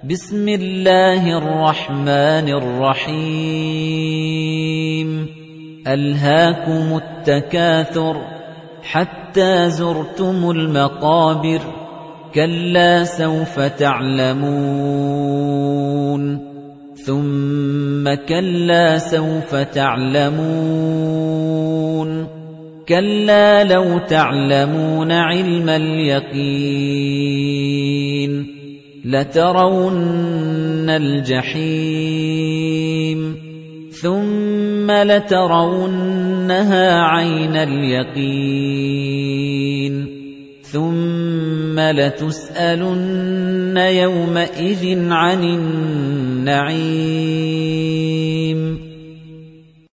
بسم الله الرحمن الرحيم ألهاكم التكاثر حتى زرتم المقابر كلا سوف تعلمون ثم كلا سوف تعلمون كلا لو تعلمون علم اليقين لترون الجحيم ثم لترونها عين اليقين ثم لتسألن يومئذ عن النعيم